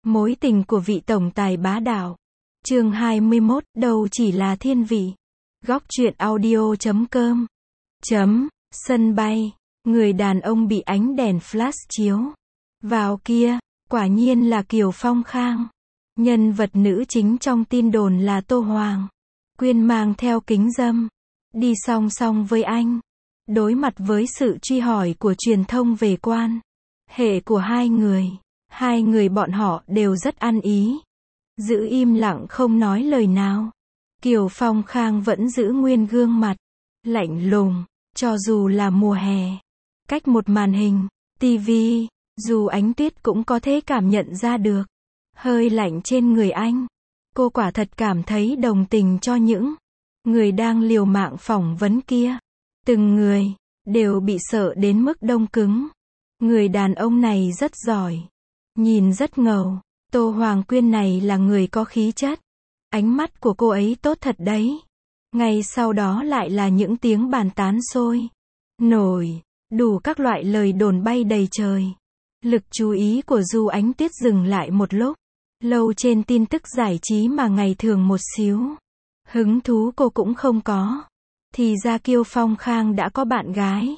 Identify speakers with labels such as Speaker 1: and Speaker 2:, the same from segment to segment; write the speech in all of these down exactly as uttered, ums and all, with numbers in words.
Speaker 1: Mối tình của vị tổng tài bá đạo. Chương hai mươi mốt, đâu chỉ là thiên vị. Góc truyện audio chấm com. Chấm, sân bay. Người đàn ông bị ánh đèn flash chiếu vào kia, quả nhiên là Kiều Phong Khang. Nhân vật nữ chính trong tin đồn là Tô Hoàng Quyên mang theo kính râm, đi song song với anh. Đối mặt với sự truy hỏi của truyền thông về quan hệ của hai người, hai người bọn họ đều rất ăn ý, giữ im lặng không nói lời nào. Kiều Phong Khang vẫn giữ nguyên gương mặt lạnh lùng, cho dù là mùa hè, cách một màn hình ti vi, dù Ánh Tuyết cũng có thể cảm nhận ra được hơi lạnh trên người anh. Cô quả thật cảm thấy đồng tình cho những người đang liều mạng phỏng vấn kia. Từng người đều bị sợ đến mức đông cứng. Người đàn ông này rất giỏi, nhìn rất ngầu. Tô Hoàng Quyên này là người có khí chất. Ánh mắt của cô ấy tốt thật đấy. Ngay sau đó lại là những tiếng bàn tán sôi nổi, đủ các loại lời đồn bay đầy trời. Lực chú ý của Du Ánh Tuyết dừng lại một lúc lâu trên tin tức giải trí mà ngày thường một xíu hứng thú cô cũng không có. Thì ra Kiều Phong Khang đã có bạn gái.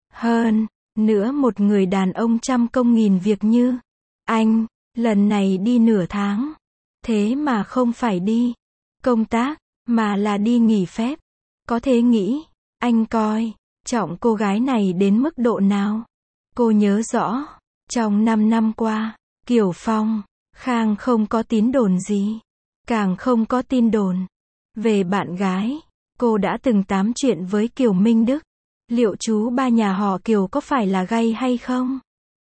Speaker 1: Hơn nữa một người đàn ông trăm công nghìn việc như anh, lần này đi nửa tháng. Thế mà không phải đi công tác, mà là đi nghỉ phép. Có thể nghĩ, anh coi trọng cô gái này đến mức độ nào. Cô nhớ rõ, trong năm năm qua, Kiều Phong Khang không có tín đồn gì, càng không có tin đồn về bạn gái. Cô đã từng tám chuyện với Kiều Minh Đức. Liệu chú ba nhà họ Kiều có phải là gay hay không?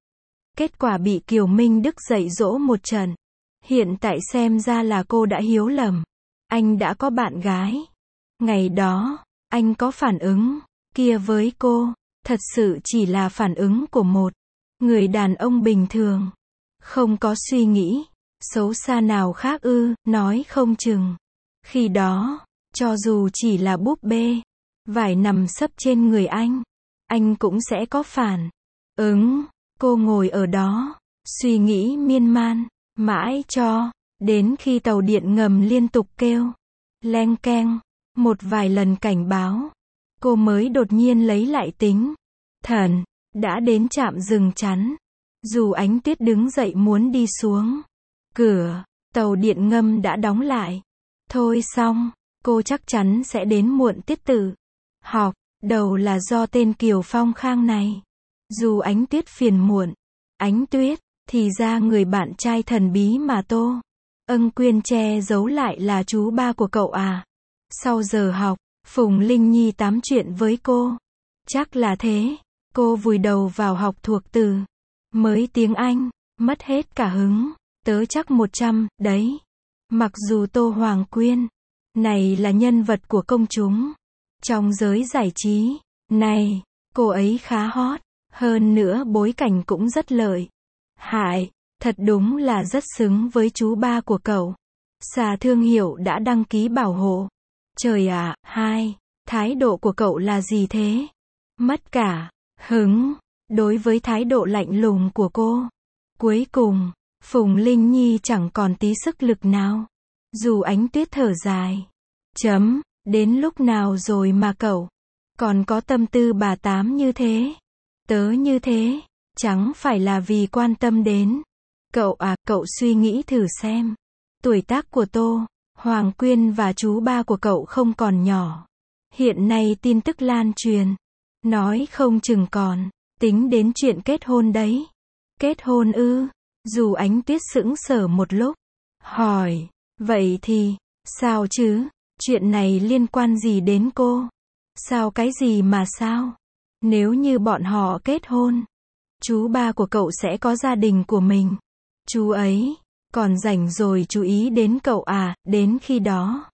Speaker 1: Kết quả bị Kiều Minh Đức dạy dỗ một trận. Hiện tại xem ra là cô đã hiếu lầm. Anh đã có bạn gái. Ngày đó, anh có phản ứng kia với cô, thật sự chỉ là phản ứng của một người đàn ông bình thường. Không có suy nghĩ xấu xa nào khác ư, nói không chừng. Khi đó, cho dù chỉ là búp bê vải nằm sấp trên người anh, anh cũng sẽ có phản ứng. Cô ngồi ở đó, suy nghĩ miên man, mãi cho đến khi tàu điện ngầm liên tục kêu leng keng một vài lần cảnh báo, cô mới đột nhiên lấy lại tính thần. Đã đến trạm dừng chắn, dù Ánh Tuyết đứng dậy muốn đi xuống, cửa tàu điện ngầm đã đóng lại. Thôi xong, cô chắc chắn sẽ đến muộn tiết tự học. Đầu là do tên Kiều Phong Khang này. Dù Ánh Tuyết phiền muộn, Ánh Tuyết, thì ra người bạn trai thần bí mà Tô Ân Quyên che giấu lại là chú ba của cậu à. Sau giờ học, Phùng Linh Nhi tám chuyện với cô. Chắc là thế. Cô vùi đầu vào học thuộc từ mới tiếng Anh, mất hết cả hứng. Tớ chắc một trăm, đấy. Mặc dù Tô Hoàng Quyên này là nhân vật của công chúng trong giới giải trí này, cô ấy khá hot, hơn nữa bối cảnh cũng rất lợi hại, thật đúng là rất xứng với chú ba của cậu. Xà thương hiệu đã đăng ký bảo hộ. Trời ạ, hai, thái độ của cậu là gì thế? Mất cả hứng đối với thái độ lạnh lùng của cô. Cuối cùng, Phùng Linh Nhi chẳng còn tí sức lực nào. Dù Ánh Tuyết thở dài. Chấm, đến lúc nào rồi mà cậu còn có tâm tư bà tám như thế? Tớ như thế, chẳng phải là vì quan tâm đến cậu à. Cậu suy nghĩ thử xem. Tuổi tác của Tô Hoàng Quyên và chú ba của cậu không còn nhỏ. Hiện nay tin tức lan truyền, nói không chừng còn tính đến chuyện kết hôn đấy. Kết hôn ư? Dù Ánh Tuyết sững sờ một lúc, hỏi, vậy thì, sao chứ? Chuyện này liên quan gì đến cô? Sao cái gì mà sao? Nếu như bọn họ kết hôn, chú ba của cậu sẽ có gia đình của mình. Chú ấy còn rảnh rồi chú ý đến cậu à. Đến khi đó,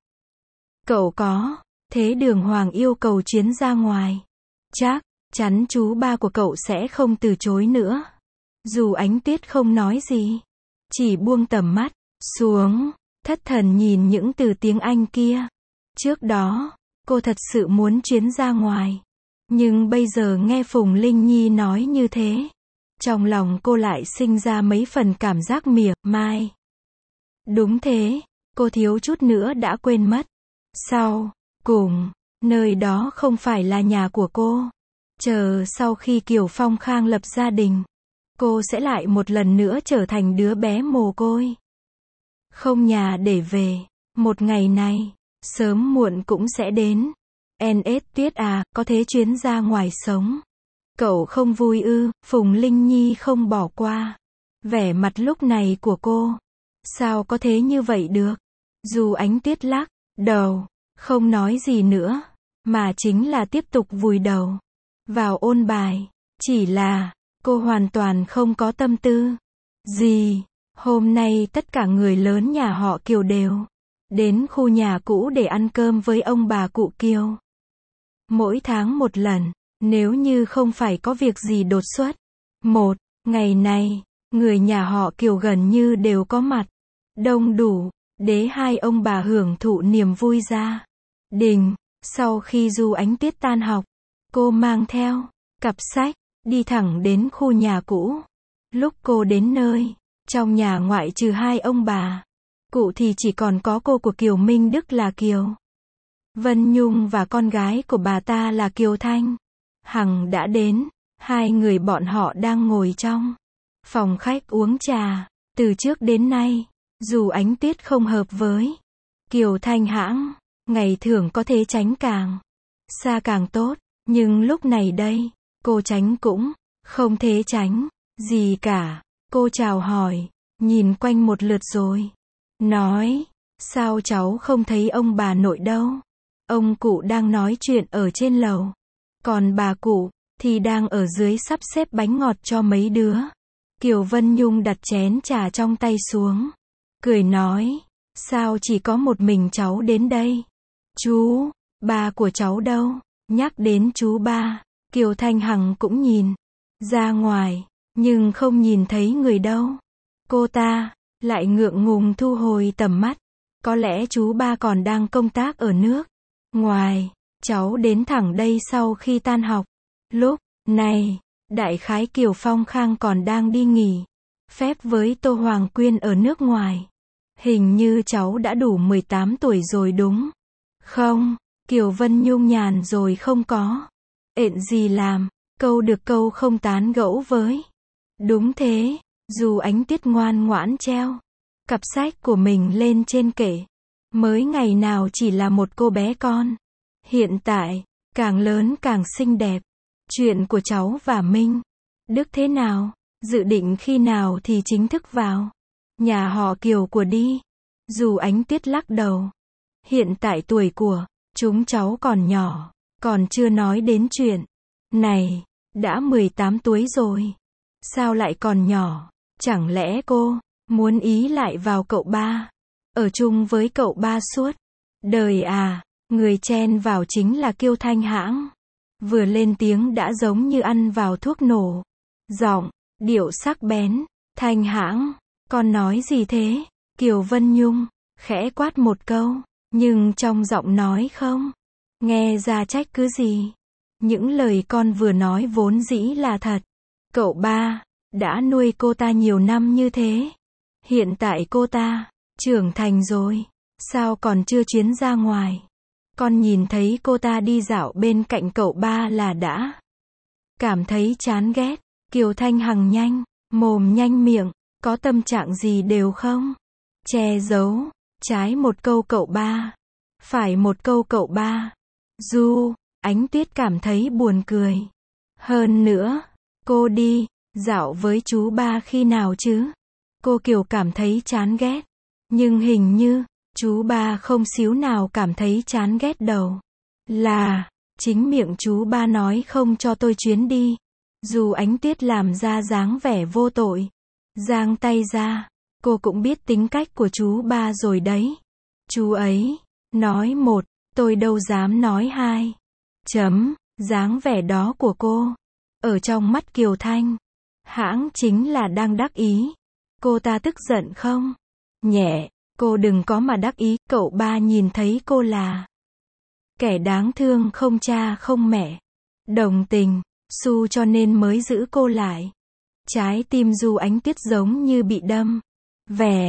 Speaker 1: cậu có thế đường hoàng yêu cầu chuyến ra ngoài, chắc chắn chú ba của cậu sẽ không từ chối nữa. Dù Ánh Tuyết không nói gì, chỉ buông tầm mắt xuống, thất thần nhìn những từ tiếng Anh kia. Trước đó, cô thật sự muốn chuyến ra ngoài. Nhưng bây giờ nghe Phùng Linh Nhi nói như thế, trong lòng cô lại sinh ra mấy phần cảm giác mỉa mai. Đúng thế, cô thiếu chút nữa đã quên mất. Sau cùng, nơi đó không phải là nhà của cô. Chờ sau khi Kiều Phong Khang lập gia đình, cô sẽ lại một lần nữa trở thành đứa bé mồ côi. Không nhà để về. Một ngày này, sớm muộn cũng sẽ đến. en ét Tuyết à, có thế chuyến ra ngoài sống. Cậu không vui ư? Phùng Linh Nhi không bỏ qua. Vẻ mặt lúc này của cô. Sao có thế như vậy được? Dù Ánh Tuyết lắc đầu, không nói gì nữa, mà chính là tiếp tục vùi đầu vào ôn bài. Chỉ là, cô hoàn toàn không có tâm tư gì. Hôm nay tất cả người lớn nhà họ Kiều đều đến khu nhà cũ để ăn cơm với ông bà cụ Kiều. Mỗi tháng một lần, nếu như không phải có việc gì đột xuất. Một ngày này, người nhà họ Kiều gần như đều có mặt. Đông đủ, để hai ông bà hưởng thụ niềm vui gia đình. Sau khi Du Ánh Tuyết tan học, cô mang theo cặp sách, đi thẳng đến khu nhà cũ. Lúc cô đến nơi, trong nhà ngoại trừ hai ông bà cụ thì chỉ còn có cô của Kiều Minh Đức là Kiều Vân Nhung và con gái của bà ta là Kiều Thanh Hằng đã đến. Hai người bọn họ đang ngồi trong phòng khách uống trà. Từ trước đến nay, dù Ánh Tuyết không hợp với Kiều Thanh Hãng, ngày thường có thể tránh càng xa càng tốt, nhưng lúc này đây, cô tránh cũng không thể tránh gì cả. Cô chào hỏi, nhìn quanh một lượt rồi nói, sao cháu không thấy ông bà nội đâu? Ông cụ đang nói chuyện ở trên lầu, còn bà cụ thì đang ở dưới sắp xếp bánh ngọt cho mấy đứa. Kiều Vân Nhung đặt chén trà trong tay xuống, cười nói, sao chỉ có một mình cháu đến đây? Chú ba của cháu đâu? Nhắc đến chú ba, Kiều Thanh Hằng cũng nhìn ra ngoài, nhưng không nhìn thấy người đâu. Cô ta lại ngượng ngùng thu hồi tầm mắt. Có lẽ chú ba còn đang công tác ở nước ngoài. Cháu đến thẳng đây sau khi tan học. Lúc này, đại khái Kiều Phong Khang còn đang đi nghỉ phép với Tô Hoàng Quyên ở nước ngoài. Hình như cháu đã đủ mười tám tuổi rồi đúng không? Kiều Vân Nhung nhàn rồi không có ện gì làm, câu được câu không tán gẫu với. Đúng thế, dù Ánh Tuyết ngoan ngoãn treo cặp sách của mình lên trên kệ. Mới ngày nào chỉ là một cô bé con. Hiện tại, càng lớn càng xinh đẹp. Chuyện của cháu và Minh Đức thế nào? Dự định khi nào thì chính thức vào nhà họ Kiều của đi? Dù Ánh Tuyết lắc đầu. Hiện tại tuổi của chúng cháu còn nhỏ, còn chưa nói đến chuyện này. Đã mười tám tuổi rồi. Sao lại còn nhỏ? Chẳng lẽ cô muốn ý lại vào cậu ba? Ở chung với cậu ba suốt đời à? Người chen vào chính là Kiều Thanh Hãng. Vừa lên tiếng đã giống như ăn vào thuốc nổ. Giọng, điệu sắc bén. Thanh Hãng, con nói gì thế? Kiều Vân Nhung khẽ quát một câu, nhưng trong giọng nói không nghe ra trách cứ gì. Những lời con vừa nói vốn dĩ là thật. Cậu ba đã nuôi cô ta nhiều năm như thế. Hiện tại cô ta trưởng thành rồi, sao còn chưa chuyến ra ngoài? Con nhìn thấy cô ta đi dạo bên cạnh cậu ba là đã cảm thấy chán ghét. Kiều Thanh Hằng nhanh mồm nhanh miệng, có tâm trạng gì đều không che giấu. Trái một câu cậu ba, phải một câu cậu ba. Du Ánh Tuyết cảm thấy buồn cười. Hơn nữa, cô đi dạo với chú ba khi nào chứ? Cô Kiều cảm thấy chán ghét, nhưng hình như chú ba không xíu nào cảm thấy chán ghét đâu. Là chính miệng chú ba nói không cho tôi chuyến đi. Dù Ánh Tuyết làm ra dáng vẻ vô tội, giang tay ra, cô cũng biết tính cách của chú ba rồi đấy. Chú ấy nói một, tôi đâu dám nói hai. Chấm, dáng vẻ đó của cô ở trong mắt Kiều Thanh Hãng chính là đang đắc ý. Cô ta tức giận không nhẹ. Cô đừng có mà đắc ý. Cậu ba nhìn thấy cô là kẻ đáng thương không cha không mẹ, đồng tình su cho nên mới giữ cô lại. Trái tim Du Ánh Tuyết giống như bị đâm vẻ.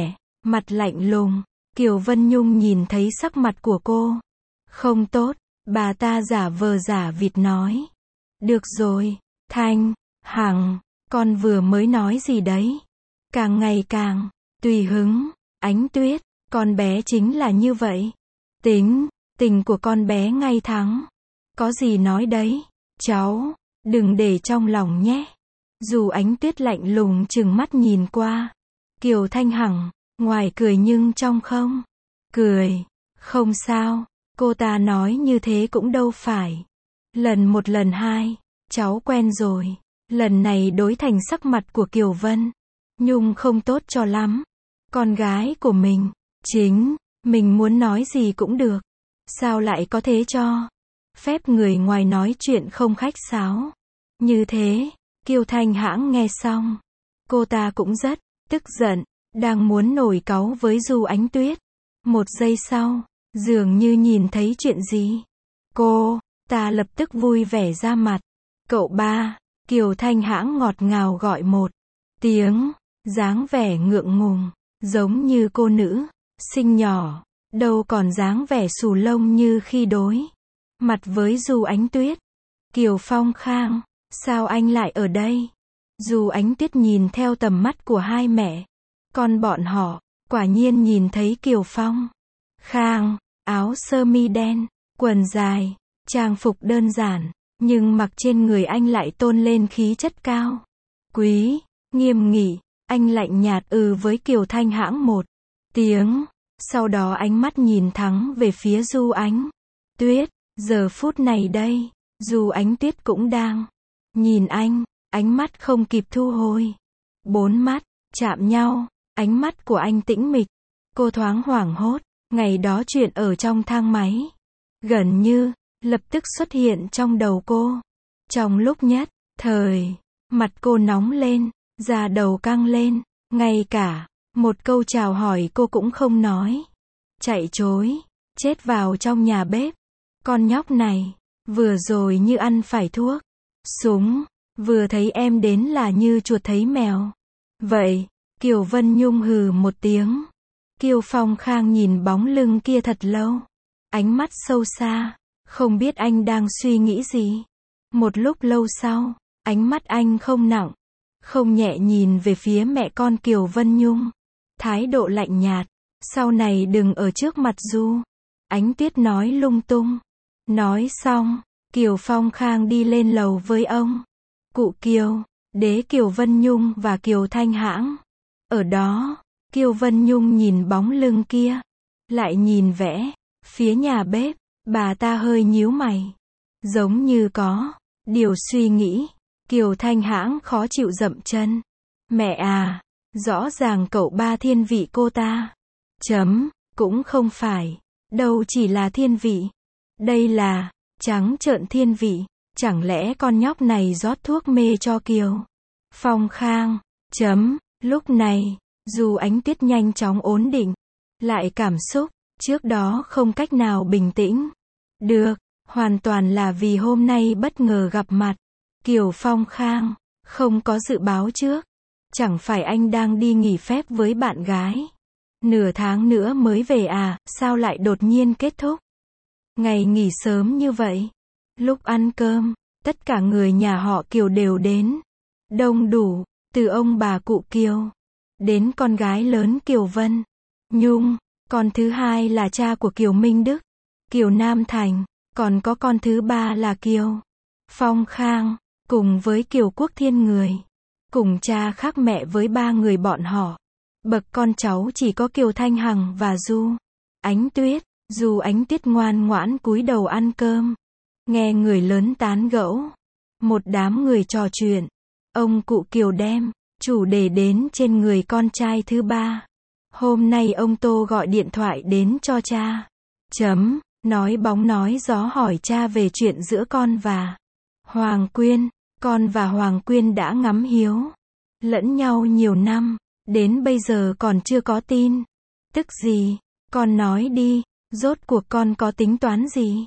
Speaker 1: mặt lạnh lùng. Kiều Vân Nhung nhìn thấy sắc mặt của cô không tốt, bà ta giả vờ giả vịt nói. Được rồi, Thanh Hằng, con vừa mới nói gì đấy? Càng ngày càng tùy hứng, Ánh Tuyết, con bé chính là như vậy. Tính tình của con bé ngay thẳng. Có gì nói đấy, cháu, đừng để trong lòng nhé. Dù Ánh Tuyết lạnh lùng trừng mắt nhìn qua. Kiều Thanh Hằng, ngoài cười nhưng trong không cười. Không sao, cô ta nói như thế cũng đâu phải. Lần một lần hai, cháu quen rồi. Lần này đối thành sắc mặt của Kiều Vân Nhung không tốt cho lắm. Con gái của mình, chính, mình muốn nói gì cũng được. Sao lại có thế cho phép người ngoài nói chuyện không khách sáo như thế? Kiều Thanh Hãng nghe xong, cô ta cũng rất tức giận, đang muốn nổi cáu với Du Ánh Tuyết. Một giây sau, dường như nhìn thấy chuyện gì, cô ta lập tức vui vẻ ra mặt. Cậu ba, Kiều Thanh Hãng ngọt ngào gọi một tiếng, dáng vẻ ngượng ngùng, giống như cô nữ sinh nhỏ, đâu còn dáng vẻ xù lông như khi đối mặt với Du Ánh Tuyết. Kiều Phong Khang, sao anh lại ở đây? Du Ánh Tuyết nhìn theo tầm mắt của hai mẹ con bọn họ, quả nhiên nhìn thấy Kiều Phong Khang, áo sơ mi đen, quần dài, trang phục đơn giản, nhưng mặc trên người anh lại tôn lên khí chất cao quý, nghiêm nghị. Anh lạnh nhạt ừ với Kiều Thanh Hãng một tiếng, sau đó ánh mắt nhìn thẳng về phía Du Ánh Tuyết. Giờ phút này đây, Du Ánh Tuyết cũng đang nhìn anh, ánh mắt không kịp thu hồi. Bốn mắt chạm nhau, ánh mắt của anh tĩnh mịch. Cô thoáng hoảng hốt, ngày đó chuyện ở trong thang máy, gần như lập tức xuất hiện trong đầu cô. Trong lúc nhất thời, mặt cô nóng lên, da đầu căng lên, ngay cả một câu chào hỏi cô cũng không nói. Chạy trối, chết vào trong nhà bếp. Con nhóc này, vừa rồi như ăn phải thuốc súng, vừa thấy em đến là như chuột thấy mèo. Vậy, Kiều Vân Nhung hừ một tiếng. Kiều Phong Khang nhìn bóng lưng kia thật lâu, ánh mắt sâu xa, không biết anh đang suy nghĩ gì. Một lúc lâu sau, ánh mắt anh không nặng, không nhẹ nhìn về phía mẹ con Kiều Vân Nhung, thái độ lạnh nhạt. Sau này đừng ở trước mặt Du Ánh Tuyết nói lung tung. Nói xong, Kiều Phong Khang đi lên lầu với ông cụ Kiều, đế Kiều Vân Nhung và Kiều Thanh Hãng. Ở đó, Kiều Vân Nhung nhìn bóng lưng kia, lại nhìn vẽ phía nhà bếp, bà ta hơi nhíu mày, giống như có điều suy nghĩ. Kiều Thanh Hãng khó chịu dậm chân. Mẹ à, rõ ràng cậu ba thiên vị cô ta. Chấm, cũng không phải, đâu chỉ là thiên vị. Đây là trắng trợn thiên vị. Chẳng lẽ con nhóc này rót thuốc mê cho Kiều Phong Khang? Chấm, lúc này, Du Ánh Tuyết nhanh chóng ổn định lại cảm xúc, trước đó không cách nào bình tĩnh được, hoàn toàn là vì hôm nay bất ngờ gặp mặt Kiều Phong Khang, không có dự báo trước. Chẳng phải anh đang đi nghỉ phép với bạn gái nửa tháng nữa mới về à, sao lại đột nhiên kết thúc ngày nghỉ sớm như vậy? Lúc ăn cơm, tất cả người nhà họ Kiều đều đến đông đủ, từ ông bà cụ Kiều đến con gái lớn Kiều Vân Nhung, con thứ hai là cha của Kiều Minh Đức, Kiều Nam Thành, còn có con thứ ba là Kiều Phong Khang, cùng với Kiều Quốc Thiên người, cùng cha khác mẹ với ba người bọn họ. Bậc con cháu chỉ có Kiều Thanh Hằng và Du Ánh Tuyết. Du Ánh Tuyết ngoan ngoãn cúi đầu ăn cơm, nghe người lớn tán gẫu, một đám người trò chuyện. Ông cụ Kiều đem chủ đề đến trên người con trai thứ ba. Hôm nay ông Tô gọi điện thoại đến cho cha. Chấm, nói bóng nói gió hỏi cha về chuyện giữa con và Hoàng Quyên. Con và Hoàng Quyên đã ngắm hiếu lẫn nhau nhiều năm, đến bây giờ còn chưa có tin tức gì. Con nói đi, rốt cuộc con có tính toán gì?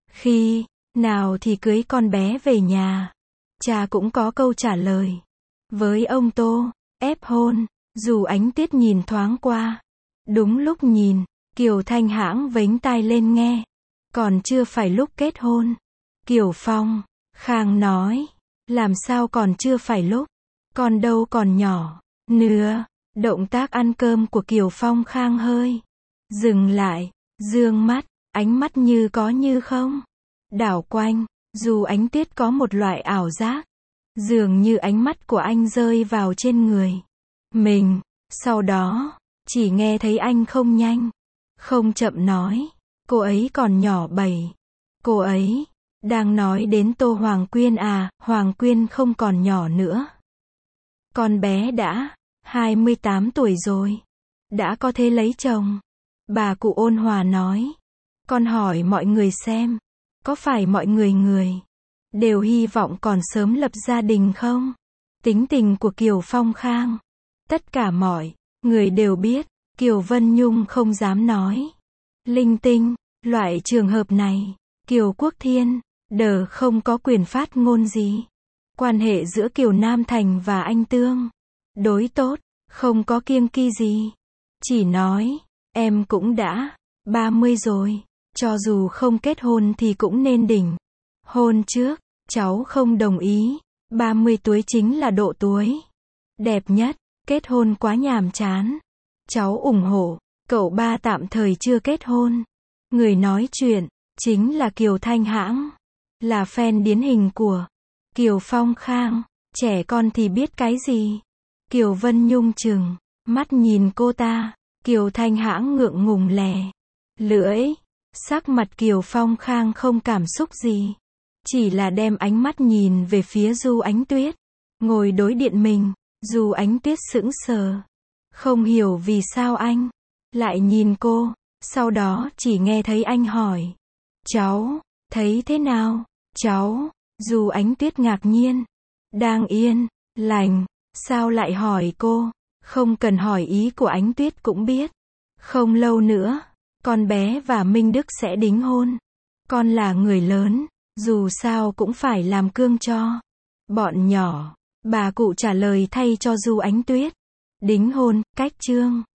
Speaker 1: Khi nào thì cưới con bé về nhà? Cha cũng có câu trả lời. Với ông Tô, ép hôn. Dù Ánh Tuyết nhìn thoáng qua, Đúng lúc nhìn, Kiều Thanh Hãng vếnh tai lên nghe. Còn chưa phải lúc kết hôn. Kiều Phong Khang nói. Làm sao còn chưa phải lúc? Con đâu còn nhỏ. Nữa. Động tác ăn cơm của Kiều Phong Khang hơi dừng lại, dương mắt, ánh mắt như có như không. Đảo quanh, dù Ánh Tuyết có một loại ảo giác. Dường như ánh mắt của anh rơi vào trên người mình. Sau đó, chỉ nghe thấy anh không nhanh, không chậm nói. Cô ấy còn nhỏ bảy. Cô ấy đang nói đến Tô Hoàng Quyên à, Hoàng Quyên không còn nhỏ nữa. Con bé đã hai mươi tám tuổi rồi. Đã có thể lấy chồng. Bà cụ ôn hòa nói. Con hỏi mọi người xem. Có phải mọi người người đều hy vọng còn sớm lập gia đình không? Tính tình của Kiều Phong Khang. Tất cả mọi người đều biết. Kiều Vân Nhung không dám nói linh tinh. Loại trường hợp này, Kiều Quốc Thiên đờ không có quyền phát ngôn gì. Quan hệ giữa Kiều Nam Thành và anh Tương đối tốt, không có kiêng kỵ gì. Chỉ nói, em cũng đã ba mươi rồi, cho dù không kết hôn thì cũng nên đỉnh hôn trước. Cháu không đồng ý. ba mươi tuổi chính là độ tuổi đẹp nhất. Kết hôn quá nhàm chán. Cháu ủng hộ. Cậu ba tạm thời chưa kết hôn. Người nói chuyện chính là Kiều Thanh Hãng, là fan điển hình của Kiều Phong Khang. Trẻ con thì biết cái gì? Kiều Vân Nhung chừng mắt nhìn cô ta. Kiều Thanh Hãng ngượng ngùng lè lưỡi. Sắc mặt Kiều Phong Khang không cảm xúc gì, chỉ là đem ánh mắt nhìn về phía Du Ánh Tuyết ngồi đối diện mình. Du Ánh Tuyết sững sờ, không hiểu vì sao anh lại nhìn cô. Sau đó chỉ nghe thấy anh hỏi. Cháu thấy thế nào? Cháu. Du Ánh Tuyết ngạc nhiên. Đang yên lành. Sao lại hỏi cô? Không cần hỏi, ý của Ánh Tuyết cũng biết. Không lâu nữa, con bé và Minh Đức sẽ đính hôn. Con là người lớn, dù sao cũng phải làm cương cho bọn nhỏ. Bà cụ trả lời thay cho Du Ánh Tuyết. Đính hôn, cách chương